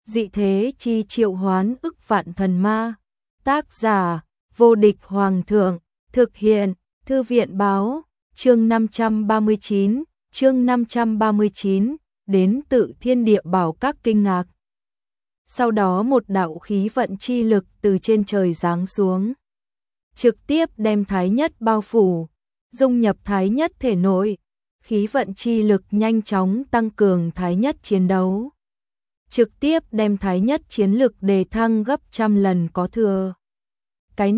Dị thế chi triệu hoán ức vạn thần ma. Tác giả: Vô địch hoàng thượng. Thực hiện: Thư viện báo. Chương 539, đến tự thiên địa bảo các kinh ngạc. Sau đó một đạo khí vận chi lực từ trên trời giáng xuống, trực tiếp đem Thái Nhất bao phủ, dung nhập Thái Nhất thể nội. Khí vận chi lực nhanh chóng tăng cường Thái Nhất chiến đấu, trực tiếp đem Thái Nhất chiến lực đề thăng gấp trăm lần có thừa. Cái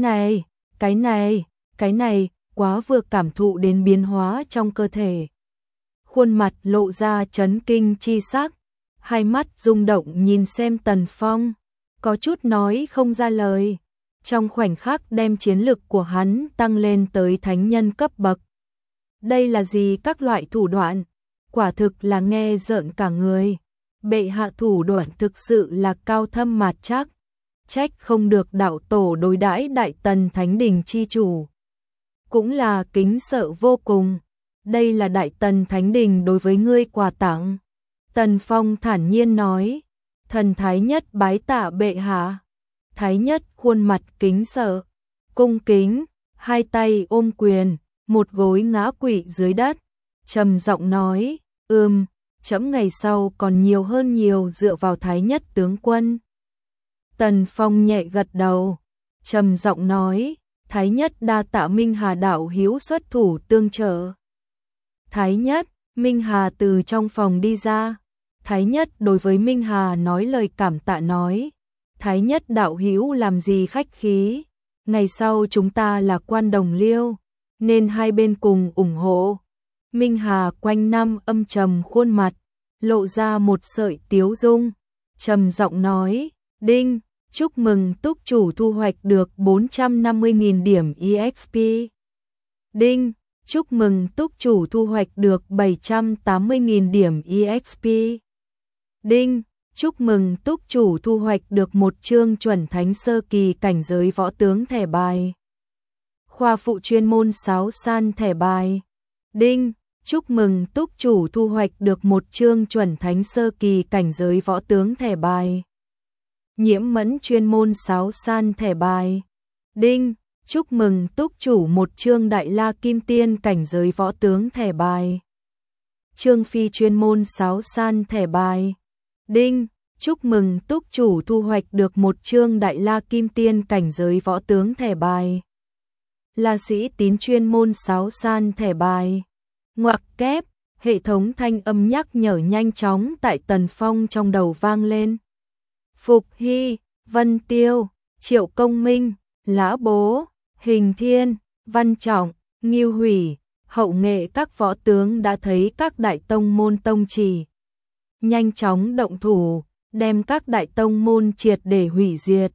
này, quá vừa cảm thụ đến biến hóa trong cơ thể. Khuôn mặt lộ ra chấn kinh chi sắc, hai mắt rung động nhìn xem Tần Phong, có chút nói không ra lời. Trong khoảnh khắc đem chiến lực của hắn tăng lên tới thánh nhân cấp bậc. Đây là gì các loại thủ đoạn? Quả thực là nghe rợn cả người. Bệ hạ thủ đoạn thực sự là cao thâm mạt trắc, trách không được đạo tổ đối đãi Đại Tần Thánh Đình chi chủ cũng là kính sợ vô cùng. Đây là Đại Tần Thánh Đình đối với ngươi quà tặng. Tần Phong thản nhiên nói. Thần Thái Nhất bái tạ bệ hạ. Thái Nhất khuôn mặt kính sợ, cung kính, hai tay ôm quyền, một gối ngã quỵ dưới đất, trầm giọng nói: Trẫm ngày sau còn nhiều hơn nhiều dựa vào Thái Nhất tướng quân. Tần Phong nhẹ gật đầu, trầm giọng nói: Thái Nhất đa tạ Minh Hà đạo hữu xuất thủ tương trợ. Thái Nhất, Minh Hà từ trong phòng đi ra. Thái Nhất đối với Minh Hà nói lời cảm tạ nói: Thái Nhất đạo hữu làm gì khách khí, ngày sau chúng ta là quan đồng liêu, nên hai bên cùng ủng hộ. Minh Hà quanh năm âm trầm khuôn mặt, lộ ra một sợi tiếu dung, trầm giọng nói: Đinh, chúc mừng túc chủ thu hoạch được 450.000 điểm EXP. Đinh, chúc mừng túc chủ thu hoạch được 780.000 điểm EXP. Đinh, chúc mừng túc chủ thu hoạch được một chương chuẩn thánh sơ kỳ cảnh giới võ tướng thẻ bài. Khoa phụ chuyên môn sáo san thẻ bài. Đinh, chúc mừng túc chủ thu hoạch được một chương chuẩn thánh sơ kỳ cảnh giới võ tướng thẻ bài. Nhiễm mẫn chuyên môn sáo san thẻ bài. Đinh, chúc mừng túc chủ một chương đại la kim tiên cảnh giới võ tướng thẻ bài. Trương Phi chuyên môn sáo san thẻ bài. Đinh, chúc mừng túc chủ thu hoạch được một chương đại la kim tiên cảnh giới võ tướng thẻ bài. La Sĩ Tín chuyên môn sáo san thẻ bài. Ngoặc kép, hệ thống thanh âm nhắc nhở nhanh chóng tại Tần Phong trong đầu vang lên. Phục Hy, Vân Tiêu, Triệu Công Minh, Lã Bố, Hình Thiên, Văn Trọng, Ngưu Hủy, hậu nghệ các võ tướng đã thấy các đại tông môn tông chỉ, nhanh chóng động thủ, đem các đại tông môn triệt để hủy diệt.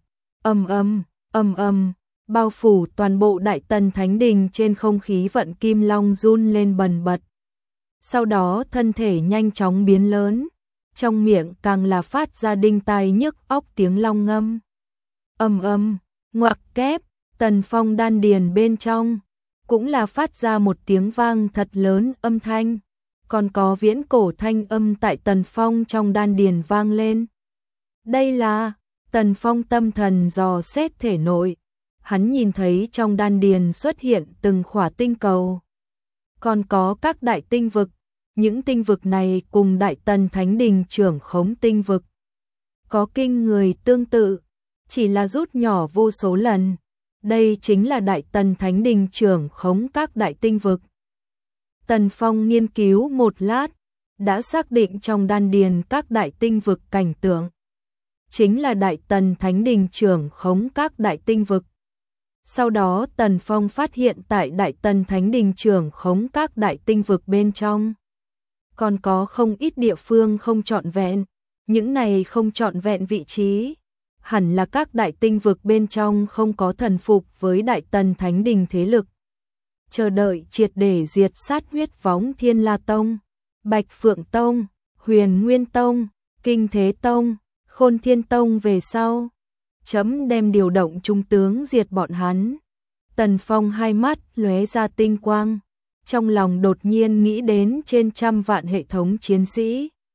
Bao phủ toàn bộ Đại Tần Thánh Đình trên không khí vận kim long run lên bần bật. Sau đó thân thể nhanh chóng biến lớn, trong miệng càng là phát ra đinh tai nhức óc tiếng long ngâm. Ngoặc kép, Tần Phong đan điền bên trong cũng là phát ra một tiếng vang thật lớn âm thanh, còn có viễn cổ thanh âm tại Tần Phong trong đan điền vang lên. Đây là Tần Phong tâm thần dò xét thể nội, hắn nhìn thấy trong đan điền xuất hiện từng khỏa tinh cầu, còn có các đại tinh vực. Những tinh vực này cùng Đại Tần Thánh Đình trưởng khống tinh vực có kinh người tương tự, chỉ là rút nhỏ vô số lần. Đây chính là Đại Tần Thánh Đình trưởng khống các đại tinh vực. Tần Phong nghiên cứu một lát, đã xác định trong đan điền các đại tinh vực cảnh tượng chính là Đại Tần Thánh Đình trưởng khống các đại tinh vực. Sau đó Tần Phong phát hiện tại Đại Tần Thánh Đình trưởng khống các đại tinh vực bên trong còn có không ít địa phương không trọn vẹn. Những này không trọn vẹn vị trí hẳn là các đại tinh vực bên trong không có thần phục với Đại Tần Thánh Đình thế lực, chờ đợi triệt để diệt sát huyết võng Thiên La Tông, Bạch Phượng Tông, Huyền Nguyên Tông, Kinh Thế Tông, Khôn Thiên Tông về sau. Chấm đem điều động trung tướng diệt bọn hắn. Tần Phong hai mắt lóe ra tinh quang, trong lòng đột nhiên nghĩ đến trên trăm vạn hệ thống chiến sĩ.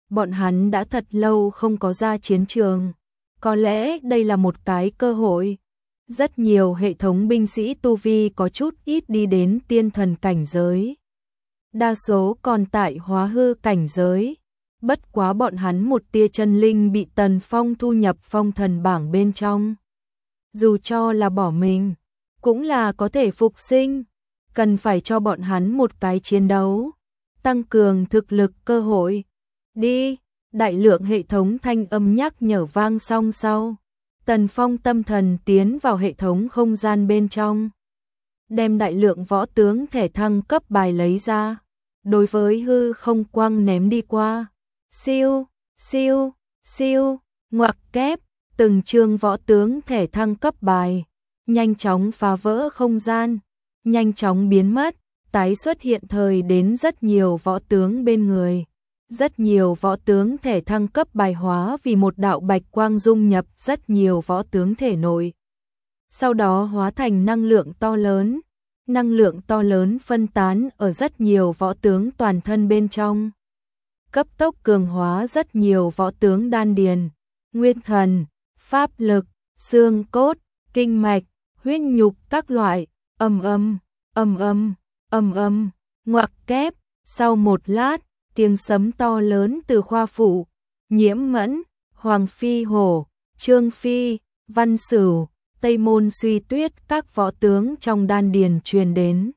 bọn hắn đã thật lâu không có ra chiến trường. Có lẽ đây là một cái cơ hội. Rất nhiều hệ thống binh sĩ tu vi có chút ít đi đến tiên thần cảnh giới. Đa số còn tại hóa hư cảnh giới. Bất quá bọn hắn một tia chân linh bị Tần Phong thu nhập phong thần bảng bên trong. Dù cho là bỏ mình, cũng là có thể phục sinh. Cần phải cho bọn hắn một cái chiến đấu, tăng cường thực lực cơ hội. Đi, đại lượng hệ thống thanh âm nhắc nhở vang xong sau. Tần Phong tâm thần tiến vào hệ thống không gian bên trong. Đem đại lượng võ tướng thẻ thăng cấp bài lấy ra. Đối với hư không quang ném đi qua. Siêu, siêu, siêu, ngoặc kép, từng chương võ tướng thẻ thăng cấp bài. Nhanh chóng phá vỡ không gian, nhanh chóng biến mất, tái xuất hiện thời đến rất nhiều võ tướng bên người. Rất nhiều võ tướng thể thăng cấp bài hóa vì một đạo bạch quang dung nhập rất nhiều võ tướng thể nội. Sau đó hóa thành năng lượng to lớn phân tán ở rất nhiều võ tướng toàn thân bên trong. Cấp tốc cường hóa rất nhiều võ tướng đan điền, nguyên thần, pháp lực, xương cốt, kinh mạch, huyết nhục các loại, ngoặc kép, sau một lát, tiếng sấm to lớn từ Khoa Phụ, Nhiễm Mẫn, Hoàng Phi Hổ, Trương Phi, Văn Sửu, Tây Môn Suy Tuyết các võ tướng trong đan điền truyền đến.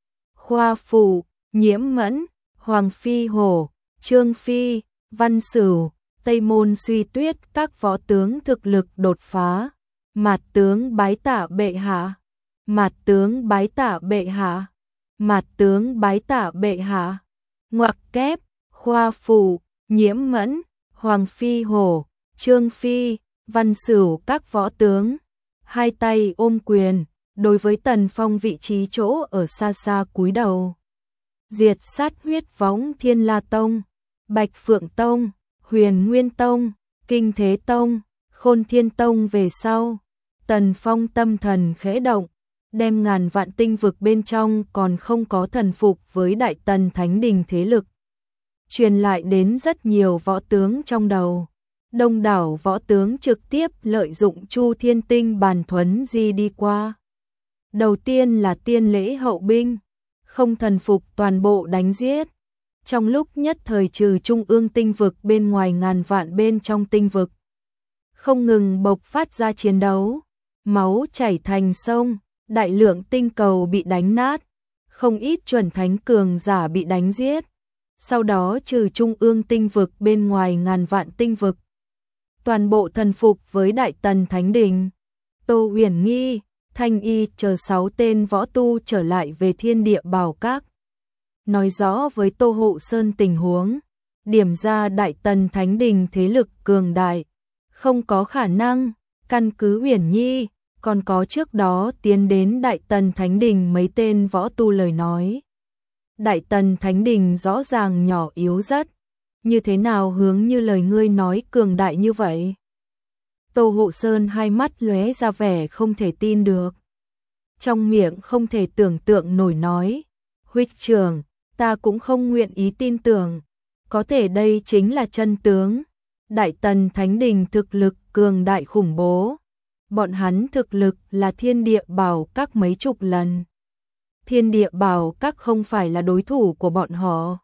Khoa Phụ, Nhiễm Mẫn, Hoàng Phi Hổ, Trương Phi, Văn Sửu, Tây Môn Suy Tuyết các võ tướng thực lực đột phá. Mạt tướng bái tạ bệ hạ, mạt tướng bái tạ bệ hạ, mạt tướng bái tạ bệ hạ. Ngoặc kép, Khoa Phụ, Nhiễm Mẫn, Hoàng Phi Hổ, Trương Phi, Văn Sửu các võ tướng, hai tay ôm quyền, đối với Tần Phong vị trí chỗ ở xa xa cúi đầu. Diệt sát huyết võng Thiên La Tông, Bạch Phượng Tông, Huyền Nguyên Tông, Kinh Thế Tông, Khôn Thiên Tông về sau. Tần Phong tâm thần khẽ động, đem ngàn vạn tinh vực bên trong còn không có thần phục với Đại Tần Thánh Đình thế lực. Truyền lại đến rất nhiều võ tướng trong đầu. Đông đảo võ tướng trực tiếp lợi dụng Chu Thiên Tinh bàn thuấn di đi qua. Đầu tiên là tiên lễ hậu binh, không thần phục toàn bộ đánh giết. Trong lúc nhất thời trừ trung ương tinh vực bên ngoài ngàn vạn bên trong tinh vực. Không ngừng bộc phát ra chiến đấu, máu chảy thành sông, đại lượng tinh cầu bị đánh nát, không ít chuẩn thánh cường giả bị đánh giết. Sau đó trừ trung ương tinh vực bên ngoài ngàn vạn tinh vực. Toàn bộ thần phục với Đại Tần Thánh Đình. Tô Huyền Nghi, Thanh Y chờ 6 tên võ tu trở lại về Thiên Địa Bảo Các. Nói rõ với Tô Hộ Sơn tình huống, điểm ra Đại Tần Thánh Đình thế lực cường đại, không có khả năng, căn cứ Huyền Nhi, còn có trước đó tiến đến Đại Tần Thánh Đình mấy tên võ tu lời nói. Đại Tần Thánh Đình rõ ràng nhỏ yếu rất, như thế nào hướng như lời ngươi nói cường đại như vậy? Tô Hộ Sơn hai mắt lóe ra vẻ không thể tin được. Trong miệng không thể tưởng tượng nổi nói, huynh trưởng, ta cũng không nguyện ý tin tưởng, có thể đây chính là chân tướng. Đại Tần Thánh Đình thực lực cường đại khủng bố, bọn hắn thực lực là Thiên Địa Bảo Các mấy chục lần. Thiên Địa Bảo Các không phải là đối thủ của bọn họ.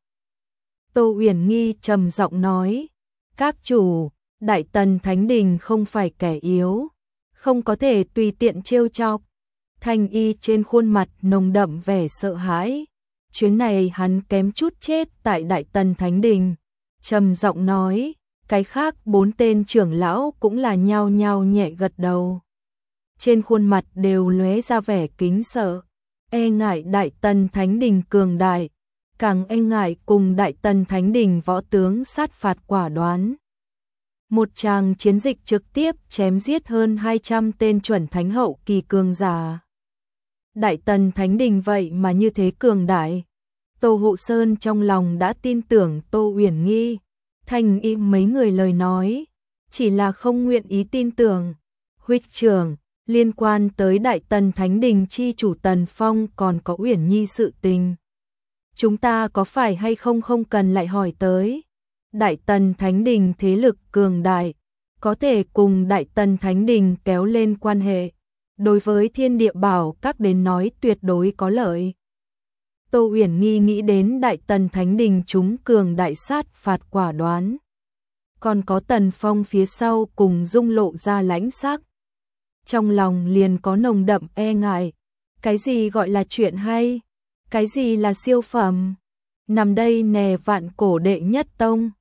Tô Huyền Nghi trầm giọng nói, các chủ, Đại Tần Thánh Đình không phải kẻ yếu, không có thể tùy tiện trêu chọc. Thanh Y trên khuôn mặt nồng đậm vẻ sợ hãi, chuyến này hắn kém chút chết tại Đại Tần Thánh Đình. Trầm giọng nói, cái khác 4 tên trưởng lão cũng là nhao nhao nhẹ gật đầu. Trên khuôn mặt đều lóe ra vẻ kính sợ, e ngại Đại Tần Thánh Đình cường đại, càng e ngại cùng Đại Tần Thánh Đình võ tướng sát phạt quả đoán. Một tràng chiến dịch trực tiếp chém giết hơn 200 tên chuẩn thánh hậu kỳ cường giả. Đại Tần Thánh Đình vậy mà như thế cường đại. Tô Hộ Sơn trong lòng đã tin tưởng Tô Huyền Nghi, Thanh Y mấy người lời nói, chỉ là không nguyện ý tin tưởng. Huynh trưởng, liên quan tới Đại Tần Thánh Đình chi chủ Tần Phong còn có Uyển Nhi sự tình. Chúng ta có phải hay không không cần lại hỏi tới. Đại Tần Thánh Đình thế lực cường đại, có thể cùng Đại Tần Thánh Đình kéo lên quan hệ, đối với Thiên Địa Bảo Các đến nói tuyệt đối có lợi. Tô Uyển Nghi nghĩ đến Đại Tần Thánh Đình chúng cường đại sát phạt quả đoán. Còn có Tần Phong phía sau cùng Dung lộ ra lãnh sắc. Trong lòng liền có nồng đậm e ngại. Cái gì gọi là chuyện hay? Cái gì là siêu phẩm? Nằm đây nè Vạn Cổ đệ nhất tông.